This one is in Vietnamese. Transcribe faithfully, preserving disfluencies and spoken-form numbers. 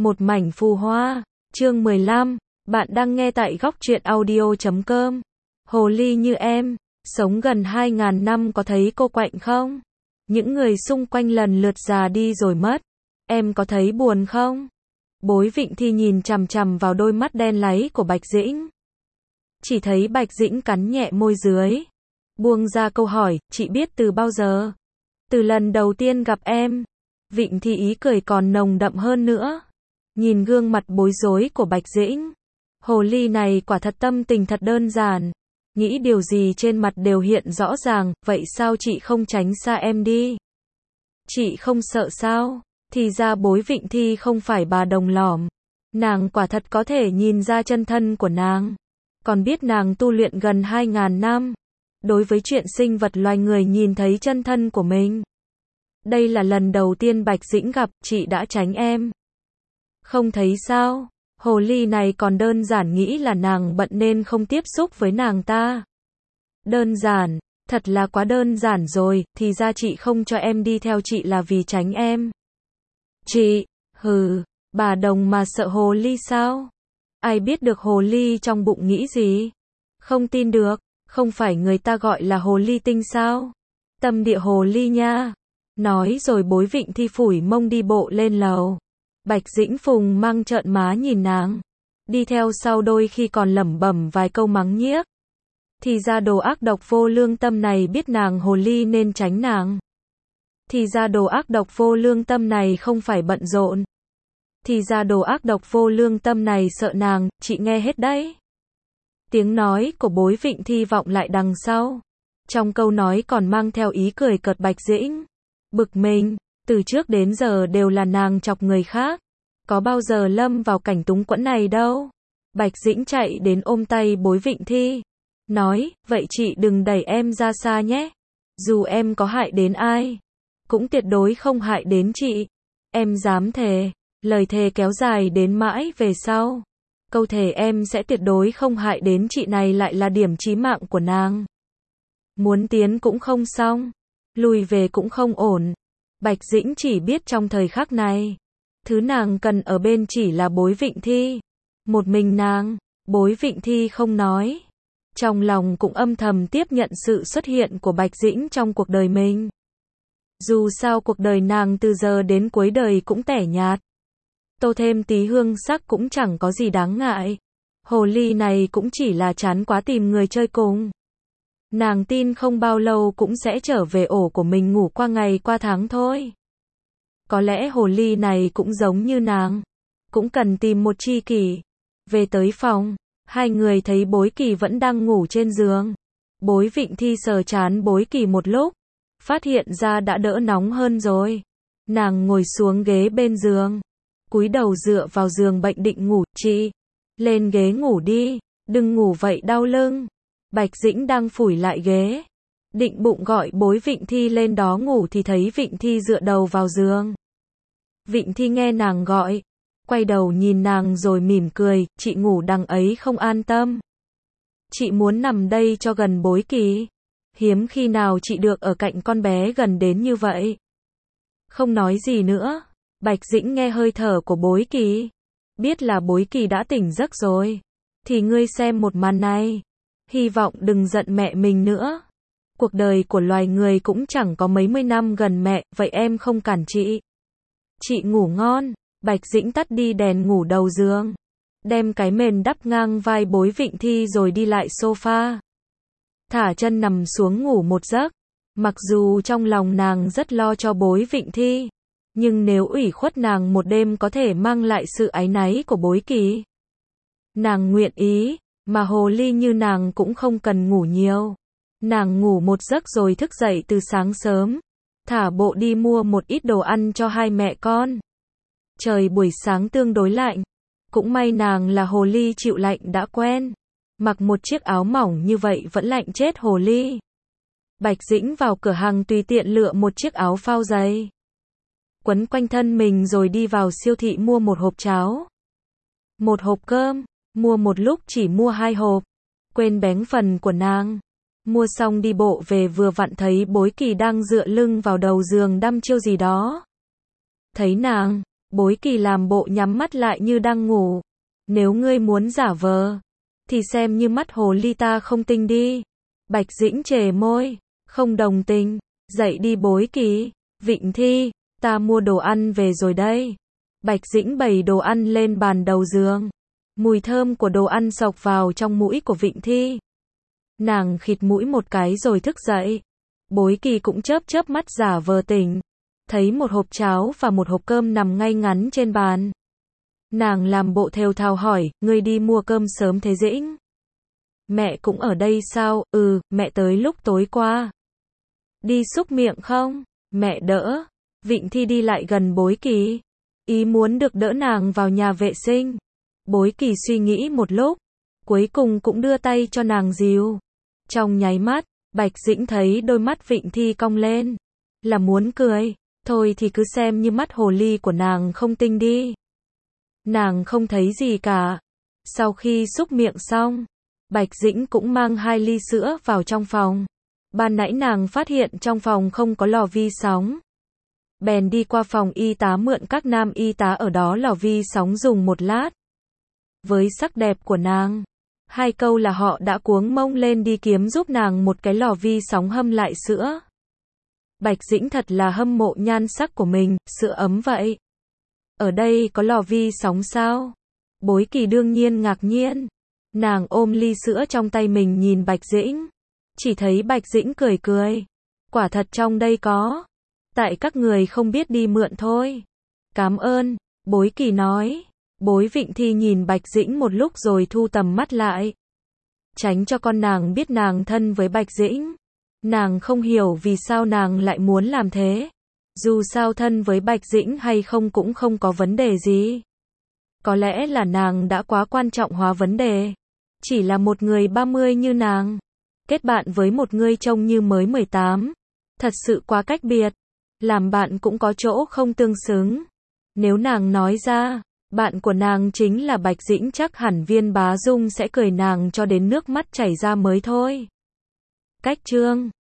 Một mảnh phù hoa, chương mười lăm, bạn đang nghe tại góc truyện audio chấm com. Hồ ly như em, sống gần hai ngàn năm có thấy cô quạnh không? Những người xung quanh lần lượt già đi rồi mất. Em có thấy buồn không? Bối Vịnh Thi nhìn chằm chằm vào đôi mắt đen láy của Bạch Dĩnh. Chỉ thấy Bạch Dĩnh cắn nhẹ môi dưới. Buông ra câu hỏi, chị biết từ bao giờ? Từ lần đầu tiên gặp em. Vịnh Thi ý cười còn nồng đậm hơn nữa. Nhìn gương mặt bối rối của Bạch Dĩnh. Hồ ly này quả thật tâm tình thật đơn giản. Nghĩ điều gì trên mặt đều hiện rõ ràng, vậy sao chị không tránh xa em đi? Chị không sợ sao? Thì ra Bối Vịnh Thi không phải bà đồng lỏm. Nàng quả thật có thể nhìn ra chân thân của nàng. Còn biết nàng tu luyện gần hai ngàn năm. Đối với chuyện sinh vật loài người nhìn thấy chân thân của mình. Đây là lần đầu tiên Bạch Dĩnh gặp, chị đã tránh em. Không thấy sao? Hồ ly này còn đơn giản nghĩ là nàng bận nên không tiếp xúc với nàng ta. Đơn giản, thật là quá đơn giản rồi, thì ra chị không cho em đi theo chị là vì tránh em. Chị, hừ, bà đồng mà sợ hồ ly sao? Ai biết được hồ ly trong bụng nghĩ gì? Không tin được, không phải người ta gọi là hồ ly tinh sao? Tâm địa hồ ly nha. Nói rồi Bối Vịnh Thi phủi mông đi bộ lên lầu. Bạch Dĩnh Phùng mang trợn má nhìn nàng. Đi theo sau đôi khi còn lẩm bẩm vài câu mắng nhiếc. Thì ra đồ ác độc vô lương tâm này biết nàng hồ ly nên tránh nàng. Thì ra đồ ác độc vô lương tâm này không phải bận rộn. Thì ra đồ ác độc vô lương tâm này sợ nàng, chị nghe hết đấy. Tiếng nói của Bối Vịnh Thi vọng lại đằng sau. Trong câu nói còn mang theo ý cười cợt Bạch Dĩnh. Bực mình, từ trước đến giờ đều là nàng chọc người khác. Có bao giờ lâm vào cảnh túng quẫn này đâu. Bạch Dĩnh chạy đến ôm tay Bối Vịnh Thi. Nói, vậy chị đừng đẩy em ra xa nhé. Dù em có hại đến ai, cũng tuyệt đối không hại đến chị. Em dám thề, lời thề kéo dài đến mãi về sau. Câu thề em sẽ tuyệt đối không hại đến chị này lại là điểm chí mạng của nàng. Muốn tiến cũng không xong, lùi về cũng không ổn. Bạch Dĩnh chỉ biết trong thời khắc này, thứ nàng cần ở bên chỉ là Bối Vịnh Thi. Một mình nàng, Bối Vịnh Thi không nói. Trong lòng cũng âm thầm tiếp nhận sự xuất hiện của Bạch Dĩnh trong cuộc đời mình. Dù sao cuộc đời nàng từ giờ đến cuối đời cũng tẻ nhạt. Tô thêm tí hương sắc cũng chẳng có gì đáng ngại. Hồ ly này cũng chỉ là chán quá tìm người chơi cùng. Nàng tin không bao lâu cũng sẽ trở về ổ của mình ngủ qua ngày qua tháng thôi. Có lẽ hồ ly này cũng giống như nàng. Cũng cần tìm một tri kỷ. Về tới phòng, hai người thấy Bối Kỳ vẫn đang ngủ trên giường. Bối Vịnh Thi sờ trán Bối Kỳ một lúc. Phát hiện ra đã đỡ nóng hơn rồi. Nàng ngồi xuống ghế bên giường. Cúi đầu dựa vào giường bệnh định ngủ. Chị, lên ghế ngủ đi. Đừng ngủ vậy đau lưng. Bạch Dĩnh đang phủi lại ghế. Định bụng gọi Bối Vịnh Thi lên đó ngủ thì thấy Vịnh Thi dựa đầu vào giường. Vịnh Thi nghe nàng gọi. Quay đầu nhìn nàng rồi mỉm cười. Chị ngủ đằng ấy không an tâm. Chị muốn nằm đây cho gần Bối Kỳ. Hiếm khi nào chị được ở cạnh con bé gần đến như vậy. Không nói gì nữa. Bạch Dĩnh nghe hơi thở của Bối Kỳ. Biết là Bối Kỳ đã tỉnh giấc rồi. Thì ngươi xem một màn này. Hy vọng đừng giận mẹ mình nữa. Cuộc đời của loài người cũng chẳng có mấy mươi năm gần mẹ, vậy em không cản chị. Chị ngủ ngon. Bạch Dĩnh tắt đi đèn ngủ đầu giường. Đem cái mền đắp ngang vai Bối Vịnh Thi rồi đi lại sofa. Thả chân nằm xuống ngủ một giấc. Mặc dù trong lòng nàng rất lo cho Bối Vịnh Thi. Nhưng nếu ủy khuất nàng một đêm có thể mang lại sự áy náy của Bối Kỳ. Nàng nguyện ý, mà hồ ly như nàng cũng không cần ngủ nhiều. Nàng ngủ một giấc rồi thức dậy từ sáng sớm. Thả bộ đi mua một ít đồ ăn cho hai mẹ con. Trời buổi sáng tương đối lạnh. Cũng may nàng là hồ ly chịu lạnh đã quen. Mặc một chiếc áo mỏng như vậy vẫn lạnh chết hồ ly. Bạch Dĩnh vào cửa hàng tùy tiện lựa một chiếc áo phao dày. Quấn quanh thân mình rồi đi vào siêu thị mua một hộp cháo. Một hộp cơm. Mua một lúc chỉ mua hai hộp. Quên bén phần của nàng. Mua xong đi bộ về vừa vặn thấy Bối Kỳ đang dựa lưng vào đầu giường đăm chiêu gì đó. Thấy nàng, Bối Kỳ làm bộ nhắm mắt lại như đang ngủ. Nếu ngươi muốn giả vờ, thì xem như mắt hồ ly ta không tinh đi. Bạch Dĩnh chề môi, không đồng tình. Dậy đi Bối Kỳ. Vịnh Thi, ta mua đồ ăn về rồi đây. Bạch Dĩnh bày đồ ăn lên bàn đầu giường. Mùi thơm của đồ ăn xộc vào trong mũi của Vịnh Thi. Nàng khịt mũi một cái rồi thức dậy. Bối Kỳ cũng chớp chớp mắt giả vờ tỉnh. Thấy một hộp cháo và một hộp cơm nằm ngay ngắn trên bàn. Nàng làm bộ thều thào hỏi, ngươi đi mua cơm sớm thế Dĩnh? Mẹ cũng ở đây sao? Ừ, mẹ tới lúc tối qua. Đi xúc miệng không? Mẹ đỡ. Vịnh Thi đi lại gần Bối Kỳ. Ý muốn được đỡ nàng vào nhà vệ sinh. Bối Kỳ suy nghĩ một lúc. Cuối cùng cũng đưa tay cho nàng dìu. Trong nháy mắt, Bạch Dĩnh thấy đôi mắt Vịnh Thi cong lên. Là muốn cười. Thôi thì cứ xem như mắt hồ ly của nàng không tinh đi. Nàng không thấy gì cả. Sau khi xúc miệng xong, Bạch Dĩnh cũng mang hai ly sữa vào trong phòng. Ban nãy nàng phát hiện trong phòng không có lò vi sóng. Bèn đi qua phòng y tá mượn các nam y tá ở đó lò vi sóng dùng một lát. Với sắc đẹp của nàng, hai câu là họ đã cuống mông lên đi kiếm giúp nàng một cái lò vi sóng hâm lại sữa. Bạch Dĩnh thật là hâm mộ nhan sắc của mình, sữa ấm vậy. Ở đây có lò vi sóng sao? Bối Kỳ đương nhiên ngạc nhiên. Nàng ôm ly sữa trong tay mình nhìn Bạch Dĩnh. Chỉ thấy Bạch Dĩnh cười cười. Quả thật trong đây có. Tại các người không biết đi mượn thôi. Cảm ơn, Bối Kỳ nói. Bối Vịnh Thi nhìn Bạch Dĩnh một lúc rồi thu tầm mắt lại. Tránh cho con nàng biết nàng thân với Bạch Dĩnh. Nàng không hiểu vì sao nàng lại muốn làm thế. Dù sao thân với Bạch Dĩnh hay không cũng không có vấn đề gì. Có lẽ là nàng đã quá quan trọng hóa vấn đề. Chỉ là một người ba mươi như nàng. Kết bạn với một người trông như mới mười tám. Thật sự quá cách biệt. Làm bạn cũng có chỗ không tương xứng. Nếu nàng nói ra, bạn của nàng chính là Bạch Dĩnh chắc hẳn Viên Bá Dung sẽ cười nàng cho đến nước mắt chảy ra mới thôi. Cách chương